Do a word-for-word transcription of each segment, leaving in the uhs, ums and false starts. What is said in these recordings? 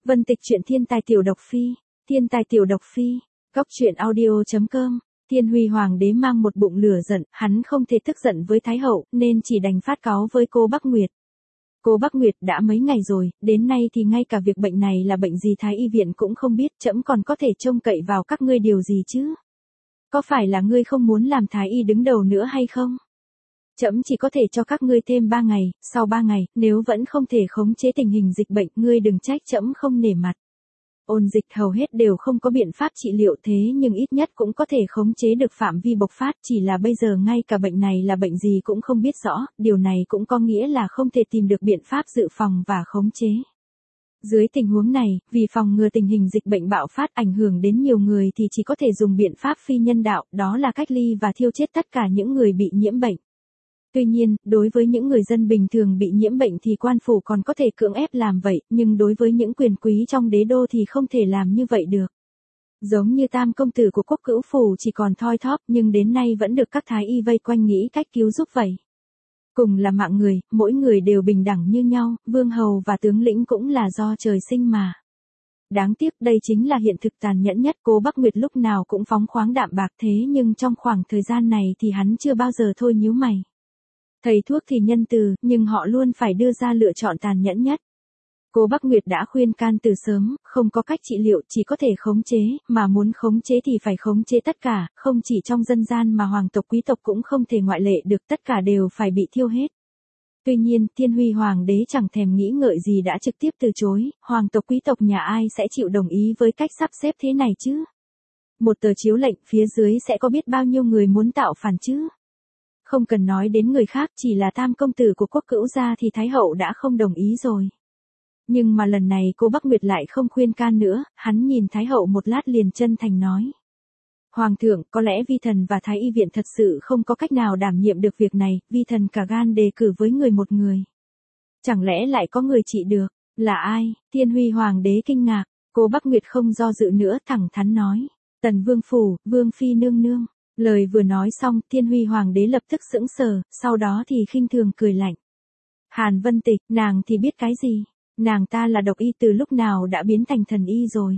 Vân Tịch truyện thiên tài tiểu độc phi, thiên tài tiểu độc phi, góc truyện audio.com. Thiên Huy Hoàng đế mang một bụng lửa giận, hắn không thể tức giận với Thái hậu, nên chỉ đành phát cáu với cô Bắc Nguyệt. Cô Bắc Nguyệt đã mấy ngày rồi, đến nay thì ngay cả việc bệnh này là bệnh gì Thái y viện cũng không biết, trẫm còn có thể trông cậy vào các ngươi điều gì chứ? Có phải là ngươi không muốn làm Thái y đứng đầu nữa hay không? Trẫm chỉ có thể cho các ngươi thêm ba ngày, sau ba ngày, nếu vẫn không thể khống chế tình hình dịch bệnh, ngươi đừng trách trẫm không nể mặt. Ôn dịch hầu hết đều không có biện pháp trị liệu, thế nhưng ít nhất cũng có thể khống chế được phạm vi bộc phát, chỉ là bây giờ ngay cả bệnh này là bệnh gì cũng không biết rõ, điều này cũng có nghĩa là không thể tìm được biện pháp dự phòng và khống chế. Dưới tình huống này, vì phòng ngừa tình hình dịch bệnh bạo phát ảnh hưởng đến nhiều người thì chỉ có thể dùng biện pháp phi nhân đạo, đó là cách ly và thiêu chết tất cả những người bị nhiễm bệnh. Tuy nhiên, đối với những người dân bình thường bị nhiễm bệnh thì quan phủ còn có thể cưỡng ép làm vậy, nhưng đối với những quyền quý trong đế đô thì không thể làm như vậy được. Giống như tam công tử của Quốc Cữu phủ chỉ còn thoi thóp nhưng đến nay vẫn được các thái y vây quanh nghĩ cách cứu giúp vậy. Cùng là mạng người, mỗi người đều bình đẳng như nhau, vương hầu và tướng lĩnh cũng là do trời sinh mà. Đáng tiếc đây chính là hiện thực tàn nhẫn nhất, cô Bắc Nguyệt lúc nào cũng phóng khoáng đạm bạc thế nhưng trong khoảng thời gian này thì hắn chưa bao giờ thôi nhíu mày. Thầy thuốc thì nhân từ, nhưng họ luôn phải đưa ra lựa chọn tàn nhẫn nhất. Cô Bắc Nguyệt đã khuyên can từ sớm, không có cách trị liệu, chỉ có thể khống chế, mà muốn khống chế thì phải khống chế tất cả, không chỉ trong dân gian mà hoàng tộc quý tộc cũng không thể ngoại lệ được, tất cả đều phải bị thiêu hết. Tuy nhiên, Thiên Huy Hoàng đế chẳng thèm nghĩ ngợi gì đã trực tiếp từ chối, hoàng tộc quý tộc nhà ai sẽ chịu đồng ý với cách sắp xếp thế này chứ? Một tờ chiếu lệnh, phía dưới sẽ có biết bao nhiêu người muốn tạo phản chứ? Không cần nói đến người khác, chỉ là tam công tử của Quốc Cữu gia thì Thái hậu đã không đồng ý rồi. Nhưng mà lần này cô Bắc Nguyệt lại không khuyên can nữa, hắn nhìn Thái hậu một lát liền chân thành nói. Hoàng thượng, có lẽ vi thần và Thái y viện thật sự không có cách nào đảm nhiệm được việc này, vi thần cả gan đề cử với người một người. Chẳng lẽ lại có người trị được, là ai? Thiên Huy Hoàng đế kinh ngạc, cô Bắc Nguyệt không do dự nữa thẳng thắn nói. Tần Vương phủ, Vương phi nương nương. Lời vừa nói xong, Thiên Huy Hoàng đế lập tức sững sờ, sau đó thì khinh thường cười lạnh. Hàn Vân Tịch, nàng thì biết cái gì? Nàng ta là độc y từ lúc nào đã biến thành thần y rồi.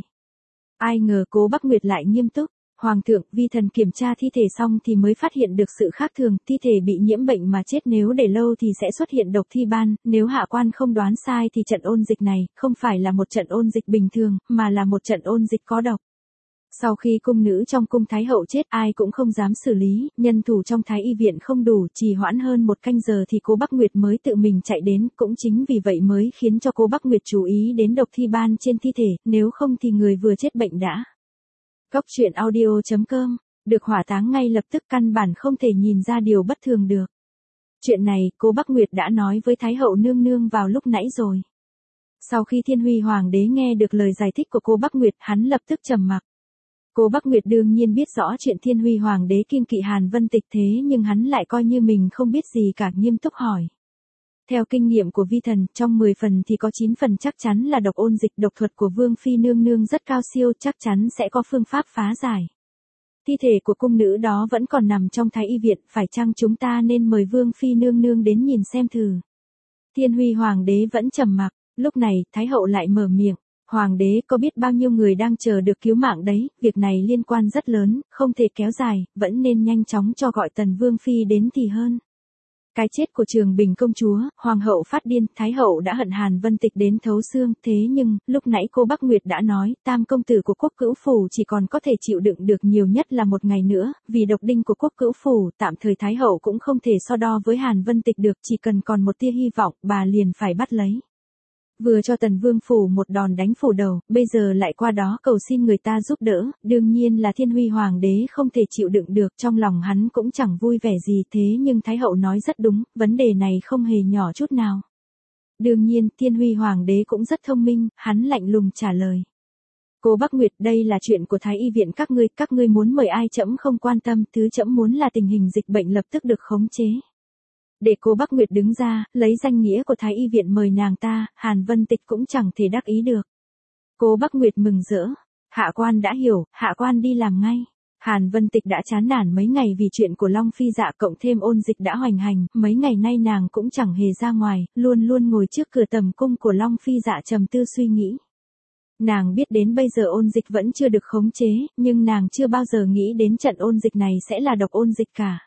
Ai ngờ cố Bắc Nguyệt lại nghiêm túc. Hoàng thượng, vi thần kiểm tra thi thể xong thì mới phát hiện được sự khác thường, thi thể bị nhiễm bệnh mà chết, nếu để lâu thì sẽ xuất hiện độc thi ban, nếu hạ quan không đoán sai thì trận ôn dịch này không phải là một trận ôn dịch bình thường, mà là một trận ôn dịch có độc. Sau khi cung nữ trong cung Thái hậu chết ai cũng không dám xử lý, nhân thủ trong Thái y viện không đủ, trì hoãn hơn một canh giờ thì cô Bắc Nguyệt mới tự mình chạy đến, cũng chính vì vậy mới khiến cho cô Bắc Nguyệt chú ý đến độc thi ban trên thi thể, nếu không thì người vừa chết bệnh đã. Góc truyện audio.com, được hỏa táng ngay lập tức, căn bản không thể nhìn ra điều bất thường được. Chuyện này, cô Bắc Nguyệt đã nói với Thái hậu nương nương vào lúc nãy rồi. Sau khi Thiên Huy Hoàng đế nghe được lời giải thích của cô Bắc Nguyệt, hắn lập tức trầm mặc. Cô Bắc Nguyệt đương nhiên biết rõ chuyện Thiên Huy Hoàng đế kiêng kỵ Hàn Vân Tịch, thế nhưng hắn lại coi như mình không biết gì cả, nghiêm túc hỏi. Theo kinh nghiệm của vi thần, trong mười phần thì có chín phần chắc chắn là độc ôn dịch, độc thuật của Vương phi nương nương rất cao siêu, chắc chắn sẽ có phương pháp phá giải. Thi thể của cung nữ đó vẫn còn nằm trong Thái y viện, phải chăng chúng ta nên mời Vương phi nương nương đến nhìn xem thử? Thiên Huy Hoàng đế vẫn trầm mặc, lúc này, Thái hậu lại mở miệng. Hoàng đế, có biết bao nhiêu người đang chờ được cứu mạng đấy, việc này liên quan rất lớn, không thể kéo dài, vẫn nên nhanh chóng cho gọi Tần Vương phi đến thì hơn. Cái chết của Trường Bình công chúa, hoàng hậu phát điên, Thái hậu đã hận Hàn Vân Tịch đến thấu xương, thế nhưng, lúc nãy cô Bắc Nguyệt đã nói, tam công tử của Quốc Cữu phủ chỉ còn có thể chịu đựng được nhiều nhất là một ngày nữa, vì độc đinh của Quốc Cữu phủ, tạm thời Thái hậu cũng không thể so đo với Hàn Vân Tịch được, chỉ cần còn một tia hy vọng, bà liền phải bắt lấy. Vừa cho Tần Vương phủ một đòn đánh phủ đầu, bây giờ lại qua đó cầu xin người ta giúp đỡ, đương nhiên là Thiên Huy Hoàng đế không thể chịu đựng được, trong lòng hắn cũng chẳng vui vẻ gì, thế nhưng Thái hậu nói rất đúng, vấn đề này không hề nhỏ chút nào. Đương nhiên, Thiên Huy Hoàng đế cũng rất thông minh, hắn lạnh lùng trả lời. Cô Bắc Nguyệt, đây là chuyện của Thái y viện các ngươi, các ngươi muốn mời ai trẫm không quan tâm, thứ trẫm muốn là tình hình dịch bệnh lập tức được khống chế. Để cô Bắc Nguyệt đứng ra, lấy danh nghĩa của Thái y viện mời nàng ta, Hàn Vân Tịch cũng chẳng thể đắc ý được. Cô Bắc Nguyệt mừng rỡ. Hạ quan đã hiểu, hạ quan đi làm ngay. Hàn Vân Tịch đã chán nản mấy ngày vì chuyện của Long Phi Dạ, cộng thêm ôn dịch đã hoành hành, mấy ngày nay nàng cũng chẳng hề ra ngoài, luôn luôn ngồi trước cửa tầm cung của Long Phi Dạ trầm tư suy nghĩ. Nàng biết đến bây giờ ôn dịch vẫn chưa được khống chế, nhưng nàng chưa bao giờ nghĩ đến trận ôn dịch này sẽ là độc ôn dịch cả.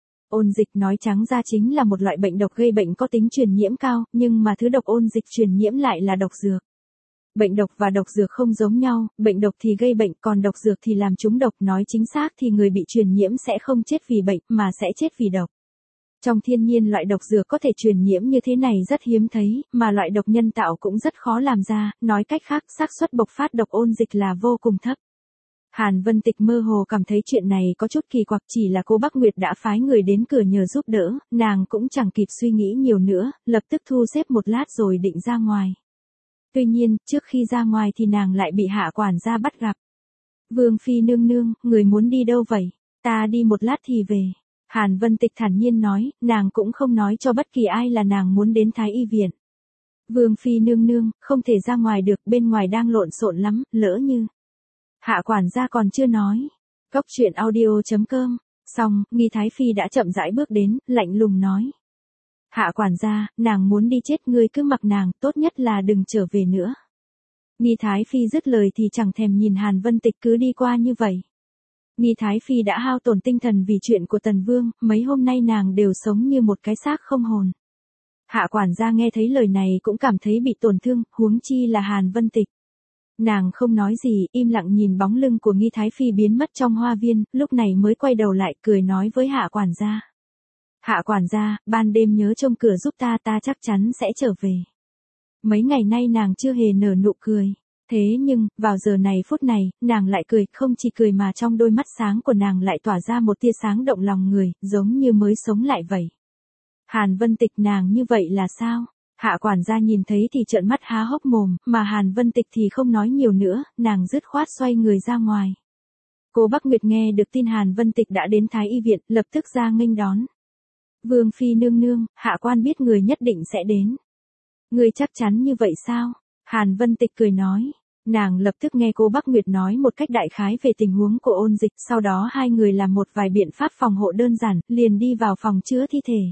Ôn dịch nói trắng ra chính là một loại bệnh độc gây bệnh có tính truyền nhiễm cao, nhưng mà thứ độc ôn dịch truyền nhiễm lại là độc dược. Bệnh độc và độc dược không giống nhau, bệnh độc thì gây bệnh, còn độc dược thì làm trúng độc, nói chính xác thì người bị truyền nhiễm sẽ không chết vì bệnh, mà sẽ chết vì độc. Trong thiên nhiên loại độc dược có thể truyền nhiễm như thế này rất hiếm thấy, mà loại độc nhân tạo cũng rất khó làm ra, nói cách khác, xác suất bộc phát độc ôn dịch là vô cùng thấp. Hàn Vân Tịch mơ hồ cảm thấy chuyện này có chút kỳ quặc, chỉ là cô Bắc Nguyệt đã phái người đến cửa nhờ giúp đỡ, nàng cũng chẳng kịp suy nghĩ nhiều nữa, lập tức thu xếp một lát rồi định ra ngoài. Tuy nhiên, trước khi ra ngoài thì nàng lại bị hạ quản gia bắt gặp. Vương phi nương nương, người muốn đi đâu vậy? Ta đi một lát thì về. Hàn Vân Tịch thản nhiên nói, nàng cũng không nói cho bất kỳ ai là nàng muốn đến Thái Y viện. Vương phi nương nương, không thể ra ngoài được, bên ngoài đang lộn xộn lắm, lỡ như. Hạ quản gia còn chưa nói. Cốc truyện audio chấm com. Xong, Nghi Thái Phi đã chậm rãi bước đến, lạnh lùng nói. Hạ quản gia, nàng muốn đi chết, ngươi cứ mặc nàng, tốt nhất là đừng trở về nữa. Nghi Thái Phi dứt lời thì chẳng thèm nhìn Hàn Vân Tịch cứ đi qua như vậy. Nghi Thái Phi đã hao tổn tinh thần vì chuyện của Tần Vương, mấy hôm nay nàng đều sống như một cái xác không hồn. Hạ quản gia nghe thấy lời này cũng cảm thấy bị tổn thương, huống chi là Hàn Vân Tịch. Nàng không nói gì, im lặng nhìn bóng lưng của Nghi Thái Phi biến mất trong hoa viên, lúc này mới quay đầu lại cười nói với Hạ quản gia. Hạ quản gia, ban đêm nhớ trông cửa giúp ta, ta chắc chắn sẽ trở về. Mấy ngày nay nàng chưa hề nở nụ cười. Thế nhưng, vào giờ này phút này, nàng lại cười, không chỉ cười mà trong đôi mắt sáng của nàng lại tỏa ra một tia sáng động lòng người, giống như mới sống lại vậy. Hàn Vân Tịch, nàng như vậy là sao? Hạ quản gia nhìn thấy thì trợn mắt há hốc mồm, mà Hàn Vân Tịch thì không nói nhiều nữa, nàng dứt khoát xoay người ra ngoài. Cô Bắc Nguyệt nghe được tin Hàn Vân Tịch đã đến Thái Y viện, lập tức ra nghênh đón. Vương phi nương nương, hạ quan biết người nhất định sẽ đến. Người chắc chắn như vậy sao? Hàn Vân Tịch cười nói. Nàng lập tức nghe cô Bắc Nguyệt nói một cách đại khái về tình huống của ôn dịch, sau đó hai người làm một vài biện pháp phòng hộ đơn giản, liền đi vào phòng chứa thi thể.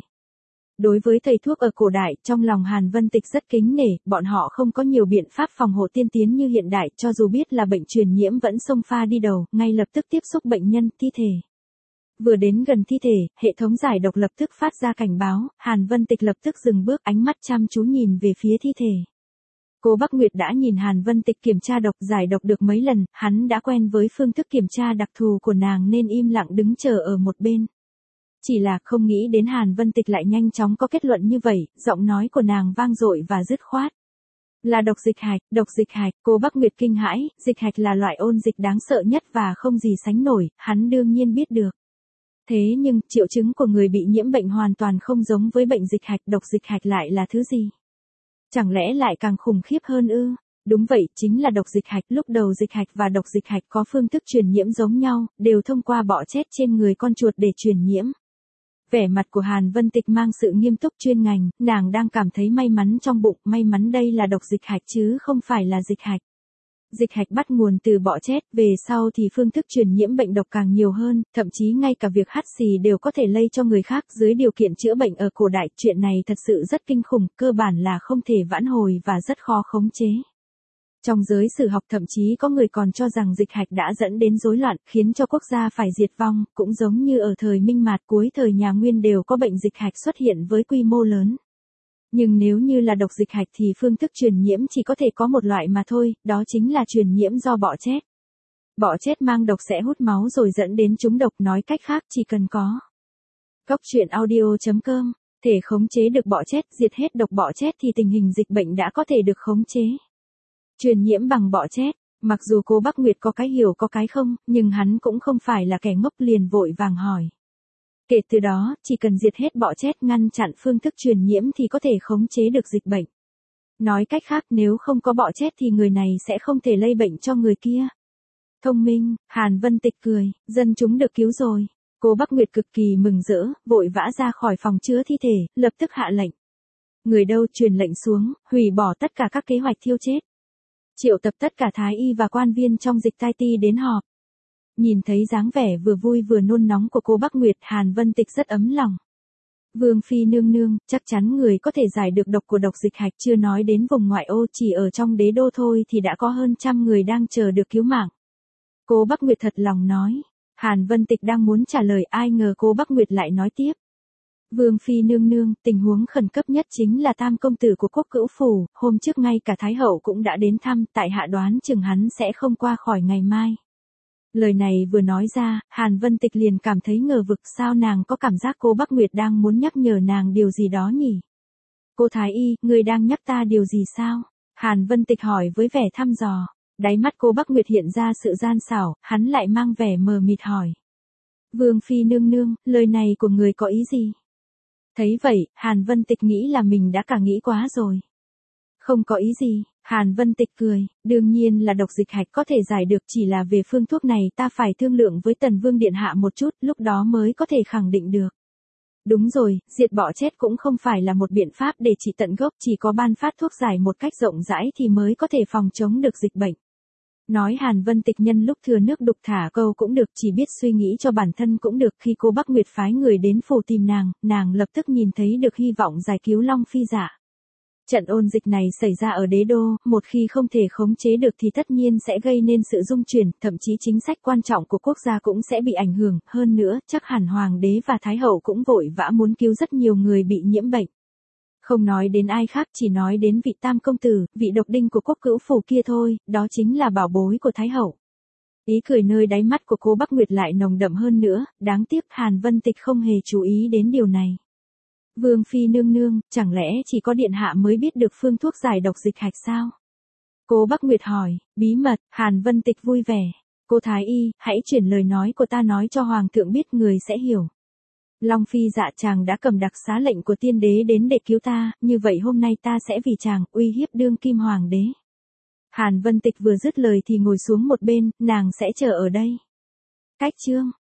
Đối với thầy thuốc ở cổ đại, trong lòng Hàn Vân Tịch rất kính nể, bọn họ không có nhiều biện pháp phòng hộ tiên tiến như hiện đại, cho dù biết là bệnh truyền nhiễm vẫn xông pha đi đầu, ngay lập tức tiếp xúc bệnh nhân, thi thể. Vừa đến gần thi thể, hệ thống giải độc lập tức phát ra cảnh báo, Hàn Vân Tịch lập tức dừng bước, ánh mắt chăm chú nhìn về phía thi thể. Cô Bắc Nguyệt đã nhìn Hàn Vân Tịch kiểm tra độc giải độc được mấy lần, hắn đã quen với phương thức kiểm tra đặc thù của nàng nên im lặng đứng chờ ở một bên. Chỉ là không nghĩ đến Hàn Vân Tịch lại nhanh chóng có kết luận như vậy, giọng nói của nàng vang dội và dứt khoát. Là độc dịch hạch, độc dịch hạch, cô Bắc Nguyệt kinh hãi, dịch hạch là loại ôn dịch đáng sợ nhất và không gì sánh nổi, hắn đương nhiên biết được. Thế nhưng, triệu chứng của người bị nhiễm bệnh hoàn toàn không giống với bệnh dịch hạch, độc dịch hạch lại là thứ gì? Chẳng lẽ lại càng khủng khiếp hơn ư? Đúng vậy, chính là độc dịch hạch. Lúc đầu dịch hạch và độc dịch hạch có phương thức truyền nhiễm giống nhau, đều thông qua bọ chết trên người con chuột để truyền nhiễm. Vẻ mặt của Hàn Vân Tịch mang sự nghiêm túc chuyên ngành, nàng đang cảm thấy may mắn trong bụng, may mắn đây là độc dịch hạch chứ không phải là dịch hạch. Dịch hạch bắt nguồn từ bọ chết, về sau thì phương thức truyền nhiễm bệnh độc càng nhiều hơn, thậm chí ngay cả việc hắt xì đều có thể lây cho người khác dưới điều kiện chữa bệnh ở cổ đại. Chuyện này thật sự rất kinh khủng, cơ bản là không thể vãn hồi và rất khó khống chế. Trong giới sử học thậm chí có người còn cho rằng dịch hạch đã dẫn đến rối loạn, khiến cho quốc gia phải diệt vong, cũng giống như ở thời Minh Mạt cuối thời nhà Nguyên đều có bệnh dịch hạch xuất hiện với quy mô lớn. Nhưng nếu như là độc dịch hạch thì phương thức truyền nhiễm chỉ có thể có một loại mà thôi, đó chính là truyền nhiễm do bọ chết. Bọ chết mang độc sẽ hút máu rồi dẫn đến trúng độc, nói cách khác chỉ cần có. Cốc truyện audio chấm com, thể khống chế được bọ chết, diệt hết độc bọ chết thì tình hình dịch bệnh đã có thể được khống chế. Truyền nhiễm bằng bọ chết, mặc dù cô Bắc Nguyệt có cái hiểu có cái không, nhưng hắn cũng không phải là kẻ ngốc liền vội vàng hỏi. Kể từ đó, chỉ cần diệt hết bọ chết, ngăn chặn phương thức truyền nhiễm thì có thể khống chế được dịch bệnh. Nói cách khác, nếu không có bọ chết thì người này sẽ không thể lây bệnh cho người kia. Thông minh, Hàn Vân Tịch cười, dân chúng được cứu rồi. Cô Bắc Nguyệt cực kỳ mừng rỡ, vội vã ra khỏi phòng chứa thi thể, lập tức hạ lệnh. Người đâu truyền lệnh xuống, hủy bỏ tất cả các kế hoạch thiêu chết. Triệu tập tất cả thái y và quan viên trong dịch tai ti đến họp. Nhìn thấy dáng vẻ vừa vui vừa nôn nóng của cô Bắc Nguyệt, Hàn Vân Tịch rất ấm lòng. Vương phi nương nương, chắc chắn người có thể giải được độc của độc dịch hạch, chưa nói đến vùng ngoại ô, chỉ ở trong đế đô thôi thì đã có hơn trăm người đang chờ được cứu mạng. Cô Bắc Nguyệt thật lòng nói. Hàn Vân Tịch đang muốn trả lời, ai ngờ cô Bắc Nguyệt lại nói tiếp. Vương phi nương nương, tình huống khẩn cấp nhất chính là tam công tử của Quốc Cữu phủ, hôm trước ngay cả Thái hậu cũng đã đến thăm, tại hạ đoán chừng hắn sẽ không qua khỏi ngày mai. Lời này vừa nói ra, Hàn Vân Tịch liền cảm thấy ngờ vực, sao nàng có cảm giác cô Bắc Nguyệt đang muốn nhắc nhở nàng điều gì đó nhỉ? Cô Thái y, người đang nhắc ta điều gì sao? Hàn Vân Tịch hỏi với vẻ thăm dò. Đáy mắt cô Bắc Nguyệt hiện ra sự gian xảo, hắn lại mang vẻ mờ mịt hỏi. Vương phi nương nương, lời này của người có ý gì? Thấy vậy, Hàn Vân Tịch nghĩ là mình đã cả nghĩ quá rồi. Không có ý gì, Hàn Vân Tịch cười, đương nhiên là độc dịch hạch có thể giải được, chỉ là về phương thuốc này ta phải thương lượng với Tần Vương Điện Hạ một chút, lúc đó mới có thể khẳng định được. Đúng rồi, diệt bọ chết cũng không phải là một biện pháp để trị tận gốc, chỉ có ban phát thuốc giải một cách rộng rãi thì mới có thể phòng chống được dịch bệnh. Nói Hàn Vân Tịch nhân lúc thừa nước đục thả câu cũng được, chỉ biết suy nghĩ cho bản thân cũng được. Khi cô Bắc Nguyệt phái người đến phủ tìm nàng, nàng lập tức nhìn thấy được hy vọng giải cứu Long Phi Dạ. Trận ôn dịch này xảy ra ở đế đô, một khi không thể khống chế được thì tất nhiên sẽ gây nên sự rung chuyển, thậm chí chính sách quan trọng của quốc gia cũng sẽ bị ảnh hưởng, hơn nữa, chắc hẳn Hoàng đế và Thái hậu cũng vội vã muốn cứu rất nhiều người bị nhiễm bệnh. Không nói đến ai khác, chỉ nói đến vị tam công tử, vị độc đinh của Quốc Cữu phủ kia thôi, đó chính là bảo bối của Thái hậu. Ý cười nơi đáy mắt của cô Bắc Nguyệt lại nồng đậm hơn nữa, đáng tiếc Hàn Vân Tịch không hề chú ý đến điều này. Vương phi nương nương, chẳng lẽ chỉ có điện hạ mới biết được phương thuốc giải độc dịch hạch sao? Cô Bắc Nguyệt hỏi, bí mật, Hàn Vân Tịch vui vẻ. Cô Thái y, hãy chuyển lời nói của ta nói cho Hoàng thượng biết, người sẽ hiểu. Long Phi Dạ chàng đã cầm đặc xá lệnh của tiên đế đến để cứu ta, như vậy hôm nay ta sẽ vì chàng uy hiếp đương kim hoàng đế. Hàn Vân Tịch vừa dứt lời thì ngồi xuống một bên, nàng sẽ chờ ở đây. Cách chương